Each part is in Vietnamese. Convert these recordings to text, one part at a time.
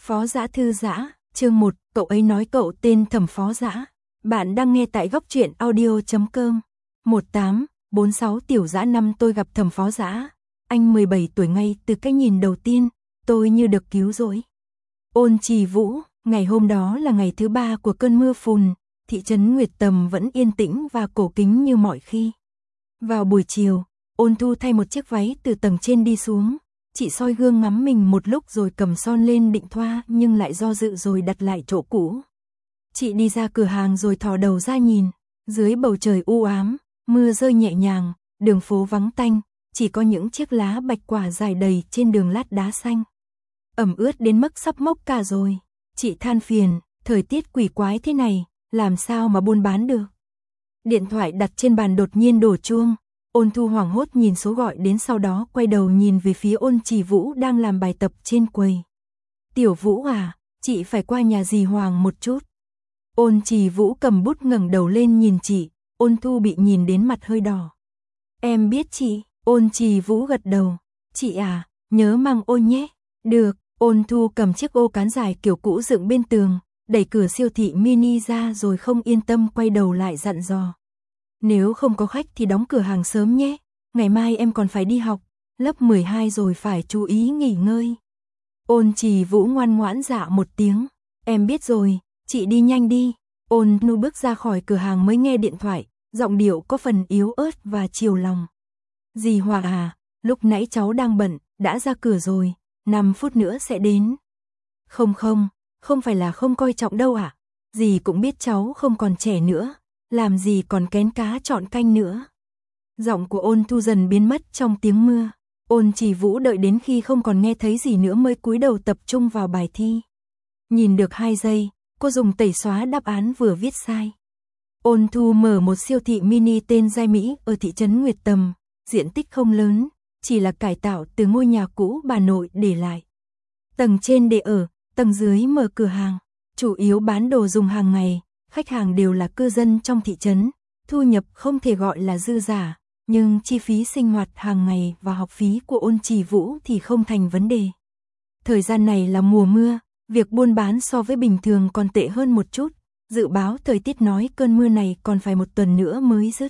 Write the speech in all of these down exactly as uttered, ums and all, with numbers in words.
Phó Dã thư giã, chương một, cậu ấy nói cậu tên Thẩm Phó Dã. Bạn đang nghe tại góc truyện audio chấm com. một tám bốn sáu Tiểu Dã năm tôi gặp Thẩm Phó Dã. Anh mười bảy tuổi, ngay từ cái nhìn đầu tiên, tôi như được cứu rỗi. Ôn Trì Vũ, ngày hôm đó là ngày thứ ba của cơn mưa phùn, thị trấn Nguyệt Tầm vẫn yên tĩnh và cổ kính như mọi khi. Vào buổi chiều, Ôn Thu thay một chiếc váy từ tầng trên đi xuống. Chị soi gương ngắm mình một lúc rồi cầm son lên định thoa nhưng lại do dự rồi đặt lại chỗ cũ. Chị đi ra cửa hàng rồi thò đầu ra nhìn, dưới bầu trời u ám, mưa rơi nhẹ nhàng, đường phố vắng tanh, chỉ có những chiếc lá bạch quả dài đầy trên đường lát đá xanh. Ẩm ướt đến mức sắp mốc cả rồi. Chị than phiền, thời tiết quỷ quái thế này, làm sao mà buôn bán được. Điện thoại đặt trên bàn đột nhiên đổ chuông. Ôn Thu hoảng hốt nhìn số gọi đến, sau đó quay đầu nhìn về phía Ôn Trì Vũ đang làm bài tập trên quầy. Tiểu Vũ à, chị phải qua nhà dì Hoàng một chút. Ôn Trì Vũ cầm bút ngẩng đầu lên nhìn chị. Ôn Thu bị nhìn đến mặt hơi đỏ. Em biết chị. Ôn Trì Vũ gật đầu. Chị à, nhớ mang ô nhé. Được. Ôn Thu cầm chiếc ô cán dài kiểu cũ dựng bên tường, đẩy cửa siêu thị mini ra rồi không yên tâm quay đầu lại dặn dò. Nếu không có khách thì đóng cửa hàng sớm nhé, ngày mai em còn phải đi học, lớp mười hai rồi, phải chú ý nghỉ ngơi. Ôn Trì Vũ ngoan ngoãn dạ một tiếng, em biết rồi, chị đi nhanh đi. Ôn Nu bước ra khỏi cửa hàng mới nghe điện thoại, giọng điệu có phần yếu ớt và chiều lòng. Dì Hòa à, lúc nãy cháu đang bận, đã ra cửa rồi, năm phút nữa sẽ đến. Không không, không phải là không coi trọng đâu ạ, à? Dì cũng biết cháu không còn trẻ nữa. Làm gì còn kén cá chọn canh nữa. Giọng của Ôn Thu dần biến mất trong tiếng mưa. Ôn Trì Vũ đợi đến khi không còn nghe thấy gì nữa mới cúi đầu tập trung vào bài thi. Nhìn được hai giây, cô dùng tẩy xóa đáp án vừa viết sai. Ôn Thu mở một siêu thị mini tên Giai Mỹ ở thị trấn Nguyệt Tầm, diện tích không lớn, chỉ là cải tạo từ ngôi nhà cũ bà nội để lại. Tầng trên để ở, tầng dưới mở cửa hàng, chủ yếu bán đồ dùng hàng ngày. Khách hàng đều là cư dân trong thị trấn, thu nhập không thể gọi là dư giả, nhưng chi phí sinh hoạt hàng ngày và học phí của Ôn Trì Vũ thì không thành vấn đề. Thời gian này là mùa mưa, việc buôn bán so với bình thường còn tệ hơn một chút, dự báo thời tiết nói cơn mưa này còn phải một tuần nữa mới dứt.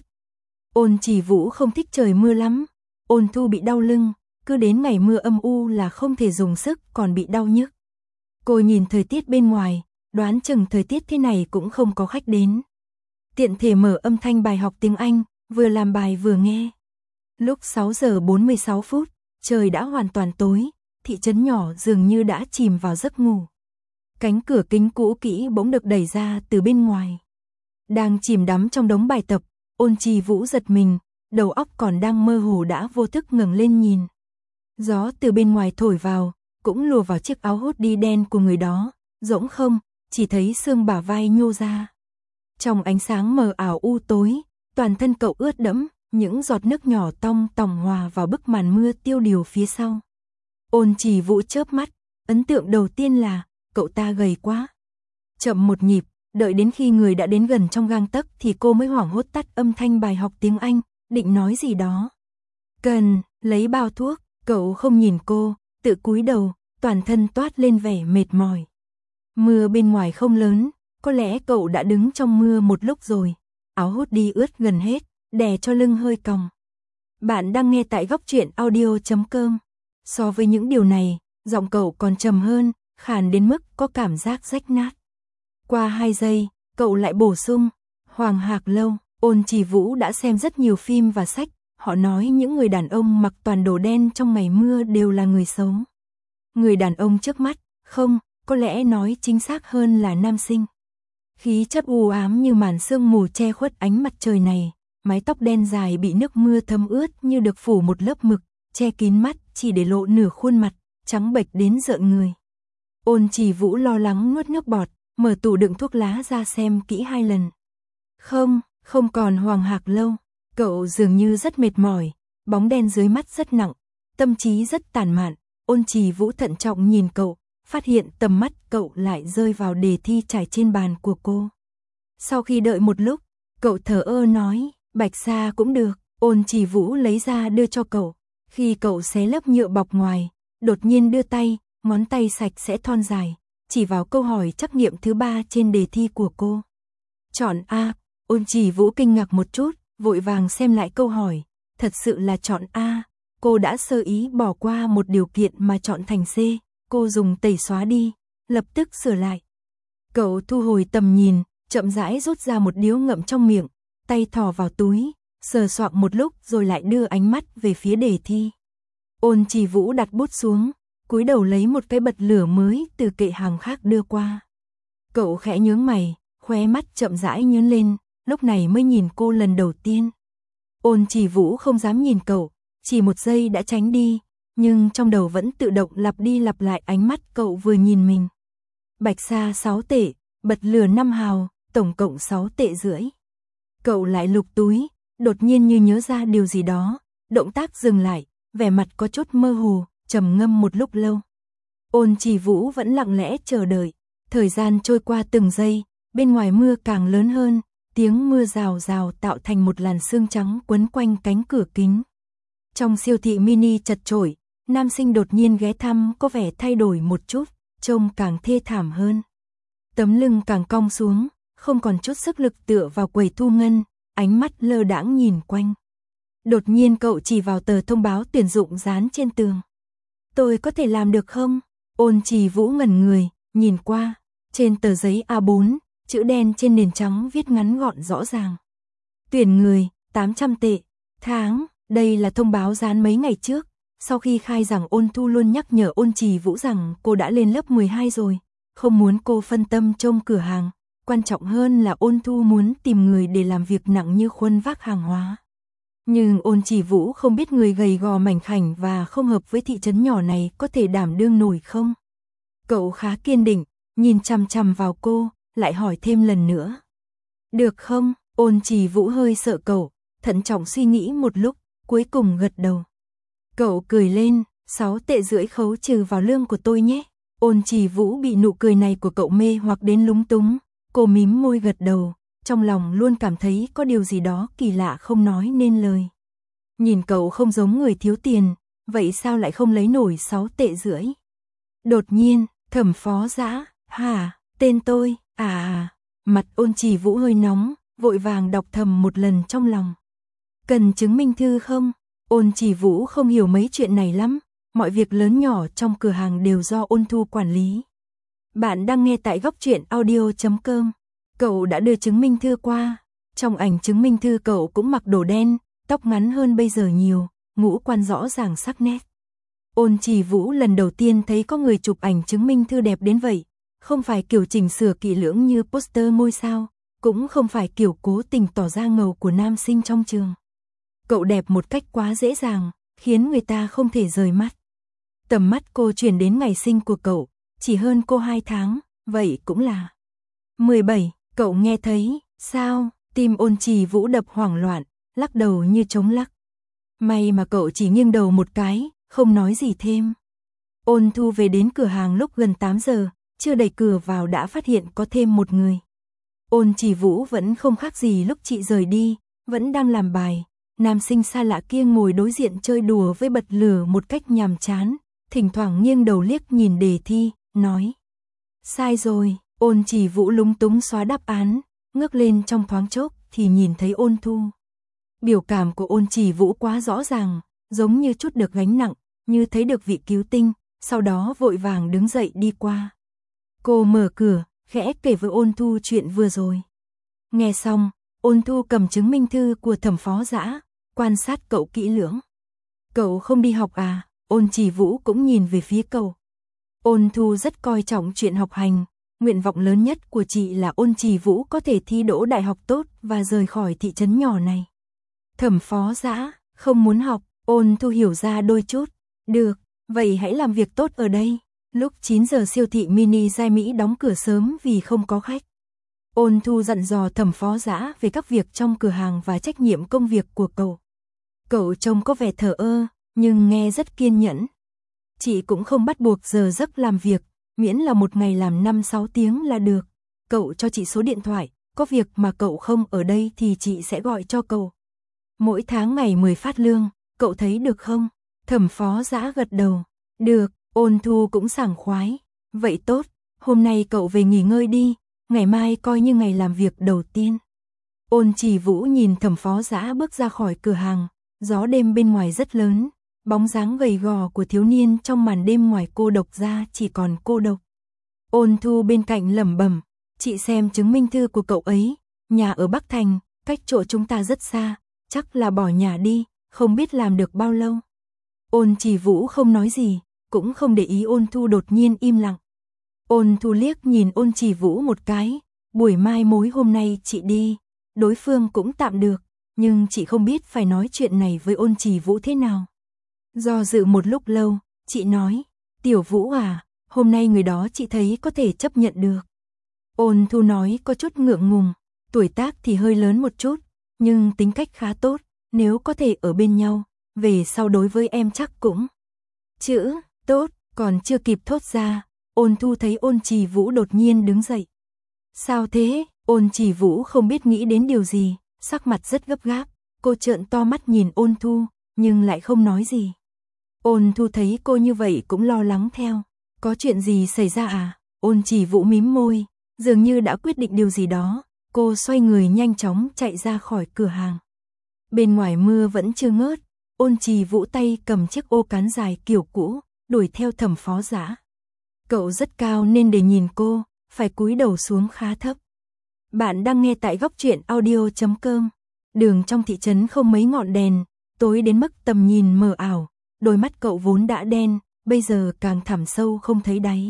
Ôn Trì Vũ không thích trời mưa lắm, Ôn Thu bị đau lưng, cứ đến ngày mưa âm u là không thể dùng sức còn bị đau nhức. Cô nhìn thời tiết bên ngoài, đoán chừng thời tiết thế này cũng không có khách đến. Tiện thể mở âm thanh bài học tiếng Anh, vừa làm bài vừa nghe. Lúc sáu giờ bốn mươi sáu phút, trời đã hoàn toàn tối, thị trấn nhỏ dường như đã chìm vào giấc ngủ. Cánh cửa kính cũ kỹ bỗng được đẩy ra từ bên ngoài. Đang chìm đắm trong đống bài tập, Ôn Trì Vũ giật mình, đầu óc còn đang mơ hồ đã vô thức ngẩng lên nhìn. Gió từ bên ngoài thổi vào, cũng lùa vào chiếc áo hoodie đen của người đó, rỗng không. Chỉ thấy xương bả vai nhô ra. Trong ánh sáng mờ ảo u tối, toàn thân cậu ướt đẫm, những giọt nước nhỏ tong tòng hòa vào bức màn mưa tiêu điều phía sau. Ôn Trì Vũ chớp mắt, ấn tượng đầu tiên là, cậu ta gầy quá. Chậm một nhịp, đợi đến khi người đã đến gần trong gang tấc thì cô mới hoảng hốt tắt âm thanh bài học tiếng Anh, định nói gì đó. Cần, lấy bao thuốc, cậu không nhìn cô, tự cúi đầu, toàn thân toát lên vẻ mệt mỏi. Mưa bên ngoài không lớn, có lẽ cậu đã đứng trong mưa một lúc rồi, áo hoodie ướt gần hết, đè cho lưng hơi còng. Bạn đang nghe tại góc truyện audio chấm com. So với những điều này, giọng cậu còn trầm hơn, khàn đến mức có cảm giác rách nát. Qua hai giây, cậu lại bổ sung, Hoàng Hạc Lâu. Ôn Trì Vũ đã xem rất nhiều phim và sách, họ nói những người đàn ông mặc toàn đồ đen trong ngày mưa đều là người xấu. Người đàn ông trước mắt, không, có lẽ nói chính xác hơn là nam sinh. Khí chất u ám như màn sương mù che khuất ánh mặt trời này, mái tóc đen dài bị nước mưa thấm ướt như được phủ một lớp mực, che kín mắt chỉ để lộ nửa khuôn mặt, trắng bệch đến rợn người. Ôn Trì Vũ lo lắng nuốt nước bọt, mở tủ đựng thuốc lá ra xem kỹ hai lần. Không, không còn Hoàng Hạc Lâu, cậu dường như rất mệt mỏi, bóng đen dưới mắt rất nặng, tâm trí rất tàn mạn. Ôn Trì Vũ thận trọng nhìn cậu, phát hiện tầm mắt cậu lại rơi vào đề thi trải trên bàn của cô. Sau khi đợi một lúc, cậu thở ơ nói, Bạch Sa cũng được. Ôn Trì Vũ lấy ra đưa cho cậu. Khi cậu xé lớp nhựa bọc ngoài, đột nhiên đưa tay, ngón tay sạch sẽ thon dài, chỉ vào câu hỏi trắc nghiệm thứ ba trên đề thi của cô. Chọn A. Ôn Chỉ Vũ kinh ngạc một chút, vội vàng xem lại câu hỏi, thật sự là chọn A. Cô đã sơ ý bỏ qua một điều kiện mà chọn thành C, cô dùng tẩy xóa đi, lập tức sửa lại. Cậu thu hồi tầm nhìn, chậm rãi rút ra một điếu ngậm trong miệng, tay thò vào túi, sờ soạng một lúc rồi lại đưa ánh mắt về phía đề thi. Ôn Chỉ Vũ đặt bút xuống, cúi đầu lấy một cái bật lửa mới từ kệ hàng khác đưa qua. Cậu khẽ nhướng mày, khóe mắt chậm rãi nhướng lên, lúc này mới nhìn cô lần đầu tiên. Ôn Chỉ Vũ không dám nhìn cậu, chỉ một giây đã tránh đi, nhưng trong đầu vẫn tự động lặp đi lặp lại ánh mắt cậu vừa nhìn mình. Bạch sa sáu tệ, bật lửa năm hào, tổng cộng sáu tệ rưỡi. Cậu lại lục túi, đột nhiên như nhớ ra điều gì đó, động tác dừng lại, vẻ mặt có chút mơ hồ, trầm ngâm một lúc lâu. Ôn Chỉ Vũ vẫn lặng lẽ chờ đợi, thời gian trôi qua từng giây, bên ngoài mưa càng lớn hơn, tiếng mưa rào rào tạo thành một làn sương trắng quấn quanh cánh cửa kính. Trong siêu thị mini chật chội, nam sinh đột nhiên ghé thăm có vẻ thay đổi một chút, trông càng thê thảm hơn. Tấm lưng càng cong xuống, không còn chút sức lực tựa vào quầy thu ngân, ánh mắt lơ đãng nhìn quanh. Đột nhiên cậu chỉ vào tờ thông báo tuyển dụng dán trên tường. Tôi có thể làm được không? Ôn Chỉ Vũ ngẩn người, nhìn qua, trên tờ giấy A bốn, chữ đen trên nền trắng viết ngắn gọn rõ ràng. Tuyển người, tám trăm tệ, tháng, đây là thông báo dán mấy ngày trước. Sau khi khai giảng Ôn Thu luôn nhắc nhở Ôn Chỉ Vũ rằng cô đã lên lớp mười hai rồi, không muốn cô phân tâm trông cửa hàng, quan trọng hơn là Ôn Thu muốn tìm người để làm việc nặng như khuân vác hàng hóa. Nhưng Ôn Chỉ Vũ không biết người gầy gò mảnh khảnh và không hợp với thị trấn nhỏ này có thể đảm đương nổi không. Cậu khá kiên định, nhìn chằm chằm vào cô, lại hỏi thêm lần nữa. Được không? Ôn Chỉ Vũ hơi sợ cậu, thận trọng suy nghĩ một lúc, cuối cùng gật đầu. Cậu cười lên, sáu tệ rưỡi khấu trừ vào lương của tôi nhé. Ôn Chỉ Vũ bị nụ cười này của cậu mê hoặc đến lúng túng, cô mím môi gật đầu, trong lòng luôn cảm thấy có điều gì đó kỳ lạ không nói nên lời. Nhìn cậu không giống người thiếu tiền, vậy sao lại không lấy nổi sáu tệ rưỡi? Đột nhiên, Thẩm Phó Dã, hả, tên tôi, à à, mặt Ôn Chỉ Vũ hơi nóng, vội vàng đọc thầm một lần trong lòng. Cần chứng minh thư không? Ôn Chỉ Vũ không hiểu mấy chuyện này lắm, mọi việc lớn nhỏ trong cửa hàng đều do Ôn Thu quản lý. Bạn đang nghe tại góc truyện audio chấm com. Cậu đã đưa chứng minh thư qua, trong ảnh chứng minh thư cậu cũng mặc đồ đen, tóc ngắn hơn bây giờ nhiều, ngũ quan rõ ràng sắc nét. Ôn Chỉ Vũ lần đầu tiên thấy có người chụp ảnh chứng minh thư đẹp đến vậy, không phải kiểu chỉnh sửa kỹ lưỡng như poster ngôi sao, cũng không phải kiểu cố tình tỏ ra ngầu của nam sinh trong trường. Cậu đẹp một cách quá dễ dàng, khiến người ta không thể rời mắt. Tầm mắt cô chuyển đến ngày sinh của cậu, chỉ hơn cô hai tháng, vậy cũng là mười bảy, cậu nghe thấy, sao, tim Ôn Chỉ Vũ đập hoảng loạn, lắc đầu như trống lắc. May mà cậu chỉ nghiêng đầu một cái, không nói gì thêm. Ôn Thu về đến cửa hàng lúc gần tám giờ, chưa đẩy cửa vào đã phát hiện có thêm một người. Ôn Chỉ Vũ vẫn không khác gì lúc chị rời đi, vẫn đang làm bài. Nam sinh xa lạ kia ngồi đối diện chơi đùa với bật lửa một cách nhàm chán, thỉnh thoảng nghiêng đầu liếc nhìn đề thi, nói. Sai rồi, Ôn Chỉ Vũ lúng túng xóa đáp án, ngước lên trong thoáng chốc thì nhìn thấy Ôn Thu. Biểu cảm của Ôn Chỉ Vũ quá rõ ràng, giống như chút được gánh nặng, như thấy được vị cứu tinh, sau đó vội vàng đứng dậy đi qua. Cô mở cửa, khẽ kể với Ôn Thu chuyện vừa rồi. Nghe xong, Ôn Thu cầm chứng minh thư của Thẩm Phó Dã, quan sát cậu kỹ lưỡng. Cậu không đi học à? Ôn Chỉ Vũ cũng nhìn về phía cậu. Ôn Thu rất coi trọng chuyện học hành, nguyện vọng lớn nhất của chị là Ôn Chỉ Vũ có thể thi đỗ đại học tốt và rời khỏi thị trấn nhỏ này. Thẩm Phó Dã, không muốn học, Ôn Thu hiểu ra đôi chút. Được, vậy hãy làm việc tốt ở đây. Lúc chín giờ siêu thị mini Giai Mỹ đóng cửa sớm vì không có khách. Ôn Thu dặn dò Thẩm Phó Dã về các việc trong cửa hàng và trách nhiệm công việc của cậu. Cậu trông có vẻ thờ ơ, nhưng nghe rất kiên nhẫn. Chị cũng không bắt buộc giờ giấc làm việc, miễn là một ngày làm năm sáu tiếng là được. Cậu cho chị số điện thoại, có việc mà cậu không ở đây thì chị sẽ gọi cho cậu. Mỗi tháng ngày mười phát lương, cậu thấy được không? Thẩm Phó Dã gật đầu. Được, Ôn Thu cũng sảng khoái. Vậy tốt, hôm nay cậu về nghỉ ngơi đi, ngày mai coi như ngày làm việc đầu tiên. Ôn Chỉ Vũ nhìn Thẩm Phó Dã bước ra khỏi cửa hàng, gió đêm bên ngoài rất lớn, bóng dáng gầy gò của thiếu niên trong màn đêm ngoài cô độc ra chỉ còn cô độc. Ôn Thu bên cạnh lẩm bẩm, chị xem chứng minh thư của cậu ấy, nhà ở Bắc Thành, cách chỗ chúng ta rất xa, chắc là bỏ nhà đi, không biết làm được bao lâu. Ôn Chỉ Vũ không nói gì, cũng không để ý Ôn Thu đột nhiên im lặng. Ôn Thu liếc nhìn Ôn Chỉ Vũ một cái, buổi mai mối hôm nay chị đi, đối phương cũng tạm được, nhưng chị không biết phải nói chuyện này với Ôn Chỉ Vũ thế nào. Do dự một lúc lâu, chị nói, Tiểu Vũ à, hôm nay người đó chị thấy có thể chấp nhận được. Ôn Thu nói có chút ngượng ngùng, tuổi tác thì hơi lớn một chút, nhưng tính cách khá tốt, nếu có thể ở bên nhau, về sau đối với em chắc cũng. Chữ, tốt, còn chưa kịp thốt ra, Ôn Thu thấy Ôn Chỉ Vũ đột nhiên đứng dậy. Sao thế? Ôn Chỉ Vũ không biết nghĩ đến điều gì, sắc mặt rất gấp gáp, cô trợn to mắt nhìn Ôn Thu, nhưng lại không nói gì. Ôn Thu thấy cô như vậy cũng lo lắng theo, có chuyện gì xảy ra à? Ôn Chỉ Vũ mím môi, dường như đã quyết định điều gì đó, cô xoay người nhanh chóng chạy ra khỏi cửa hàng. Bên ngoài mưa vẫn chưa ngớt, Ôn Chỉ Vũ tay cầm chiếc ô cán dài kiểu cũ, đuổi theo Thẩm Phó Dã. Cậu rất cao nên để nhìn cô, phải cúi đầu xuống khá thấp. Bạn đang nghe tại góc truyện audio chấm com. Đường trong thị trấn không mấy ngọn đèn, tối đến mức tầm nhìn mờ ảo, đôi mắt cậu vốn đã đen, bây giờ càng thẳm sâu không thấy đáy.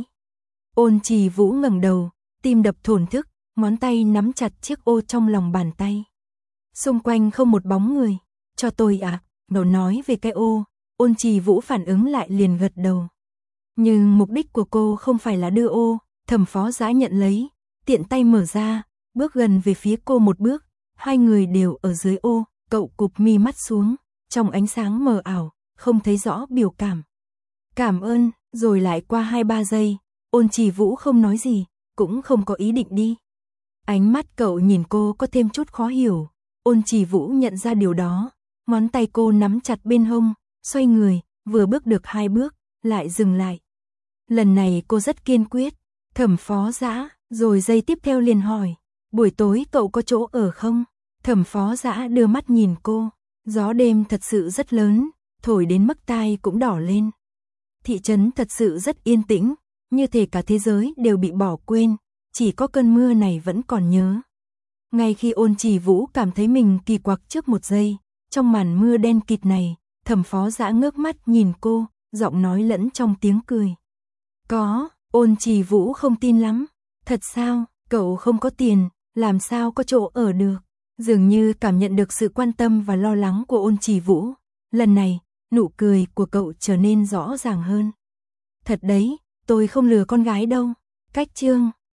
Ôn Chỉ Vũ ngẩng đầu, tim đập thổn thức, ngón tay nắm chặt chiếc ô trong lòng bàn tay. Xung quanh không một bóng người, cho tôi ạ, à, cậu nói về cái ô, Ôn Chỉ Vũ phản ứng lại liền gật đầu. Nhưng mục đích của cô không phải là đưa ô, Thẩm Phó Dã nhận lấy, tiện tay mở ra, bước gần về phía cô một bước, hai người đều ở dưới ô, cậu cụp mi mắt xuống, trong ánh sáng mờ ảo, không thấy rõ biểu cảm. Cảm ơn, rồi lại qua hai ba giây, Ôn Chỉ Vũ không nói gì, cũng không có ý định đi. Ánh mắt cậu nhìn cô có thêm chút khó hiểu, Ôn Chỉ Vũ nhận ra điều đó, ngón tay cô nắm chặt bên hông, xoay người, vừa bước được hai bước, lại dừng lại. Lần này cô rất kiên quyết, Thẩm Phó Dã, rồi giây tiếp theo liền hỏi, buổi tối cậu có chỗ ở không? Thẩm Phó Dã đưa mắt nhìn cô, gió đêm thật sự rất lớn, thổi đến mức tai cũng đỏ lên. Thị trấn thật sự rất yên tĩnh, như thể cả thế giới đều bị bỏ quên, chỉ có cơn mưa này vẫn còn nhớ. Ngay khi Ôn Chỉ Vũ cảm thấy mình kỳ quặc trước một giây, trong màn mưa đen kịt này, Thẩm Phó Dã ngước mắt nhìn cô, giọng nói lẫn trong tiếng cười. Có, Ôn Chỉ Vũ không tin lắm, thật sao, cậu không có tiền, làm sao có chỗ ở được. Dường như cảm nhận được sự quan tâm và lo lắng của Ôn Chỉ Vũ, lần này, nụ cười của cậu trở nên rõ ràng hơn. Thật đấy, tôi không lừa con gái đâu. Cách chương